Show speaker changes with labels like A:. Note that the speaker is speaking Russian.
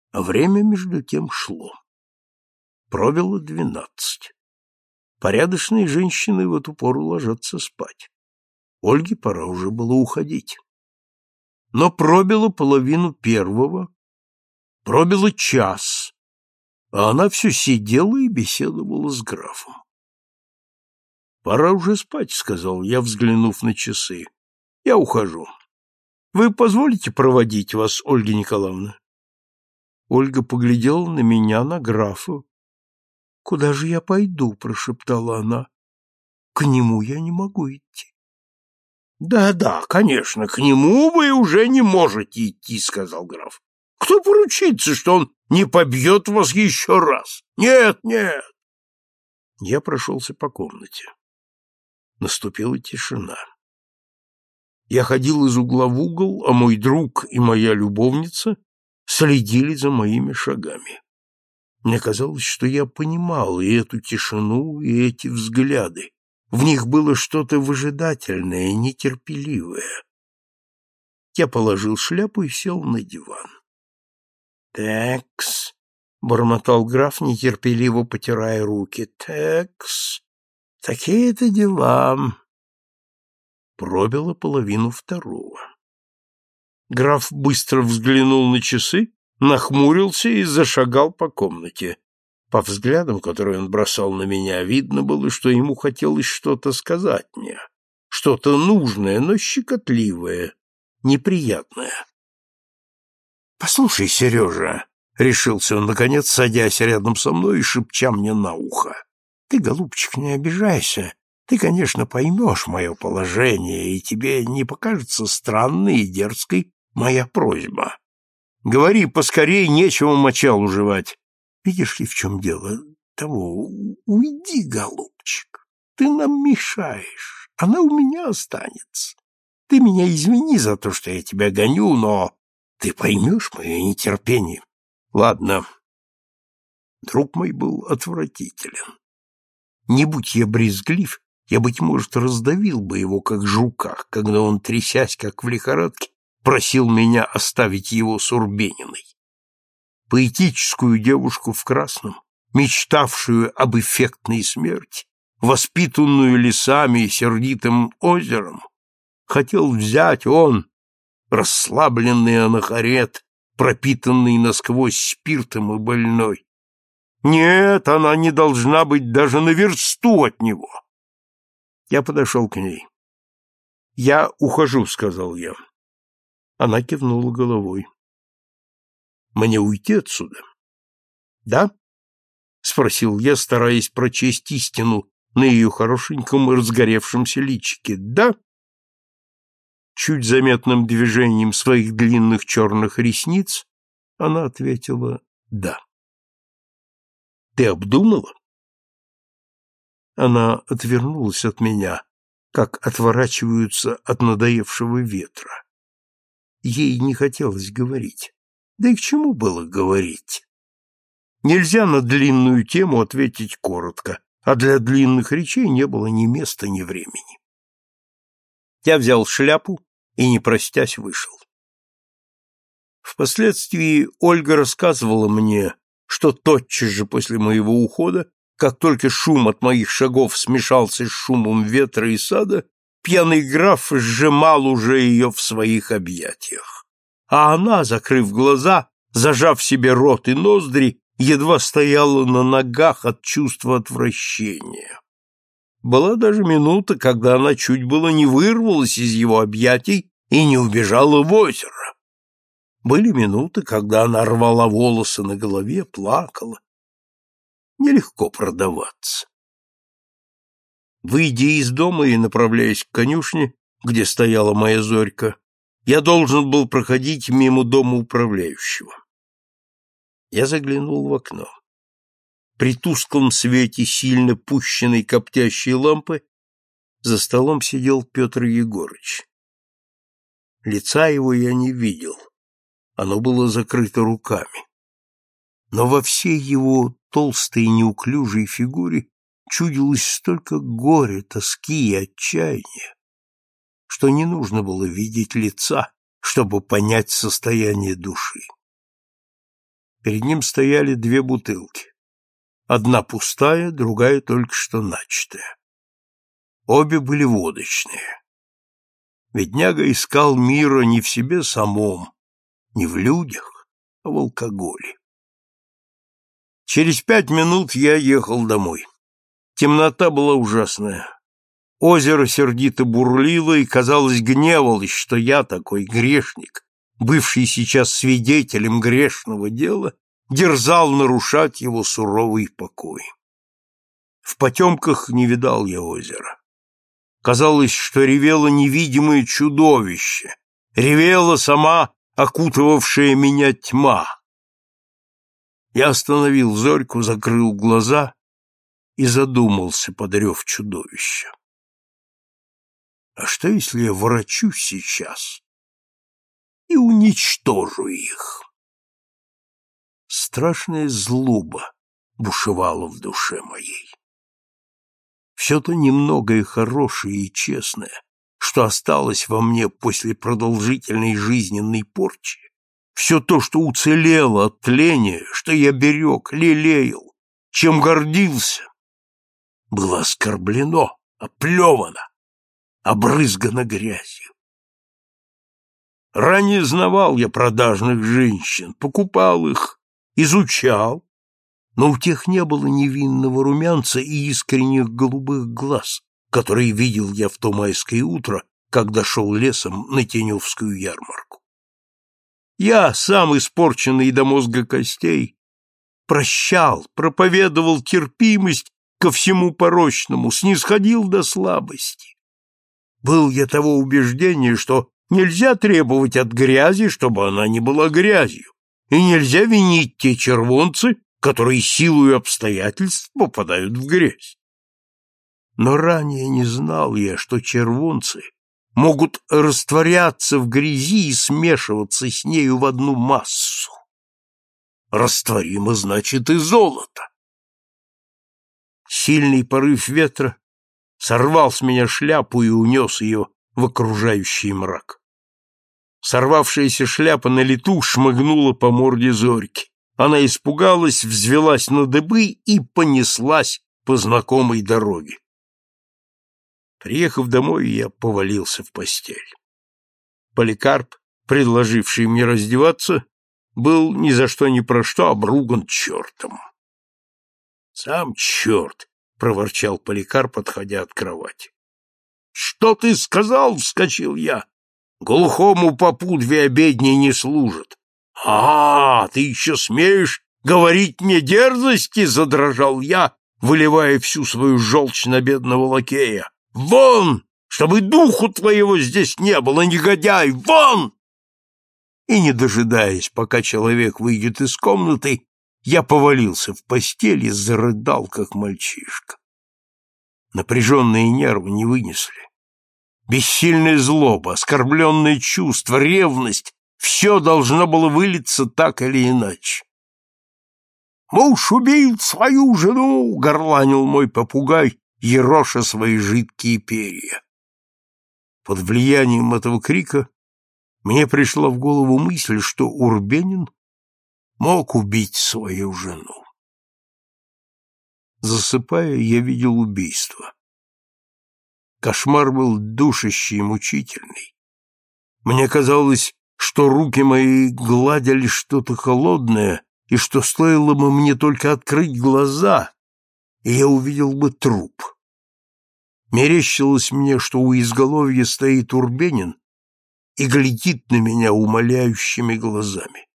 A: А время между тем шло. Пробило 12. Порядочные женщины в эту пору ложатся спать. Ольге пора уже было уходить. Но пробило 1:30, пробило час, а она все сидела и беседовала с графом. «Пора уже спать», — сказал я, взглянув на часы. «Я ухожу. Вы позволите проводить вас, Ольга Николаевна?» Ольга поглядела на меня, на графа. «Куда же я пойду?» — прошептала она. «К нему я не могу идти». «Да, конечно, к нему вы уже не можете идти», — сказал граф. «Кто поручится, что он не побьет вас еще раз? Нет». Я прошелся по комнате. Наступила тишина. Я ходил из угла в угол, а мой друг и моя любовница следили за моими шагами. Мне казалось, что я понимал и эту тишину, и эти взгляды. В них было что-то выжидательное, нетерпеливое. Я положил шляпу и сел на диван. «Текс», — бормотал граф, нетерпеливо потирая руки, — «текс, такие-то дела». Пробило 1:30. Граф быстро взглянул на часы, нахмурился и зашагал по комнате. По взглядам, которые он бросал на меня, видно было, что ему хотелось что-то сказать мне, что-то нужное, но щекотливое, неприятное. «Послушай, Сережа», — решился он, наконец, садясь рядом со мной и шепча мне на ухо, — «ты, голубчик, не обижайся. Ты, конечно, поймешь мое положение, и тебе не покажется странной и дерзкой моя просьба. Говори поскорей, нечего мочалу жевать. Видишь ли, в чем дело? Уйди, голубчик. Ты нам мешаешь. Она у меня останется. Ты меня извини за то, что я тебя гоню, но ты поймешь мое нетерпение. Ладно». Друг мой был отвратителен. Не будь я брезглив, я, быть может, раздавил бы его, как жука, когда он, трясясь, как в лихорадке, просил меня оставить его с Урбениной. Поэтическую девушку в красном, мечтавшую об эффектной смерти, воспитанную лесами и сердитым озером, хотел взять он, расслабленный анахарет, пропитанный насквозь спиртом и больной. Нет, она не должна быть даже на версту от него. Я подошел к ней. «Я ухожу», — сказал я. Она кивнула головой. «Мне уйти отсюда?» «Да?» — спросил я, стараясь прочесть истину на ее хорошеньком и разгоревшемся личике. «Да?» Чуть заметным движением своих длинных черных ресниц она ответила «да». «Ты обдумала?» Она отвернулась от меня, как отворачиваются от надоевшего ветра. Ей не хотелось говорить. Да и к чему было говорить? Нельзя на длинную тему ответить коротко, а для длинных речей не было ни места, ни времени. Я взял шляпу и, не простясь, вышел. Впоследствии Ольга рассказывала мне, что тотчас же после моего ухода, как только шум от моих шагов смешался с шумом ветра и сада, пьяный граф сжимал уже ее в своих объятиях. А она, закрыв глаза, зажав себе рот и ноздри, едва стояла на ногах от чувства отвращения. Была даже минута, когда она чуть было не вырвалась из его объятий и не убежала в озеро. Были минуты, когда она рвала волосы на голове, плакала. Нелегко продаваться. Выйдя из дома и направляясь к конюшне, где стояла моя Зорька, я должен был проходить мимо дома управляющего. Я заглянул в окно. При тусклом свете сильно пущенной коптящей лампы за столом сидел Петр Егорыч. Лица его я не видел, оно было закрыто руками. Но во всей его толстой неуклюжей фигуре чудилось столько горя, тоски и отчаяния, что не нужно было видеть лица, чтобы понять состояние души. Перед ним стояли две бутылки. Одна пустая, другая только что начатая. Обе были водочные. Бедняга искал мира не в себе самом, не в людях, а в алкоголе. Через 5 минут я ехал домой. Темнота была ужасная. Озеро сердито бурлило и, казалось, гневалось, что я, такой грешник, бывший сейчас свидетелем грешного дела, дерзал нарушать его суровый покой. В потемках не видал я озера. Казалось, что ревело невидимое чудовище, ревела сама окутывавшая меня тьма. Я остановил зорьку, закрыл глаза и задумался под рев чудовища. А что, если я ворочусь сейчас и уничтожу их? Страшная злоба бушевала в душе моей. Все то немногое хорошее и честное, что осталось во мне после продолжительной жизненной порчи, все то, что уцелело от тления, что я берег, лелеял, чем гордился, было оскорблено, оплевано, обрызгано грязью. Ранее знавал я продажных женщин, покупал их, изучал, но у тех не было невинного румянца и искренних голубых глаз, которые видел я в то майское утро, когда шел лесом на Теневскую ярмарку. Я, сам испорченный до мозга костей, прощал, проповедовал терпимость ко всему порочному, снисходил до слабости. Был я того убеждения, что нельзя требовать от грязи, чтобы она не была грязью, и нельзя винить те червонцы, которые силою обстоятельств попадают в грязь. Но ранее не знал я, что червонцы могут растворяться в грязи и смешиваться с нею в одну массу. Растворимо значит и золото. Сильный порыв ветра сорвал с меня шляпу и унес ее в окружающий мрак. Сорвавшаяся шляпа на лету шмыгнула по морде зорьки. Она испугалась, взвелась на дыбы и понеслась по знакомой дороге. Приехав домой, я повалился в постель. Поликарп, предложивший мне раздеваться, был ни за что ни про что обруган чертом. — Сам черт! — проворчал Поликарп, отходя от кровати. — Что ты сказал? — вскочил я. — Глухому попу 2 обедни не служат. — ты еще смеешь говорить мне дерзости? — задрожал я, выливая всю свою желчь на бедного лакея. — Вон! Чтобы духу твоего здесь не было, негодяй! Вон! И, не дожидаясь, пока человек выйдет из комнаты, я повалился в постель и зарыдал, как мальчишка. Напряженные нервы не вынесли. Бессильная злоба, оскорбленное чувство, ревность — все должно было вылиться так или иначе. «Муж убил свою жену!» — горланил мой попугай, ероша свои жидкие перья. Под влиянием этого крика мне пришла в голову мысль, что Урбенин мог убить свою жену. Засыпая, я видел убийство. Кошмар был душащий и мучительный. Мне казалось, что руки мои гладили что-то холодное, и что стоило бы мне только открыть глаза, и я увидел бы труп. Мерещилось мне, что у изголовья стоит Урбенин и глядит на меня умоляющими глазами.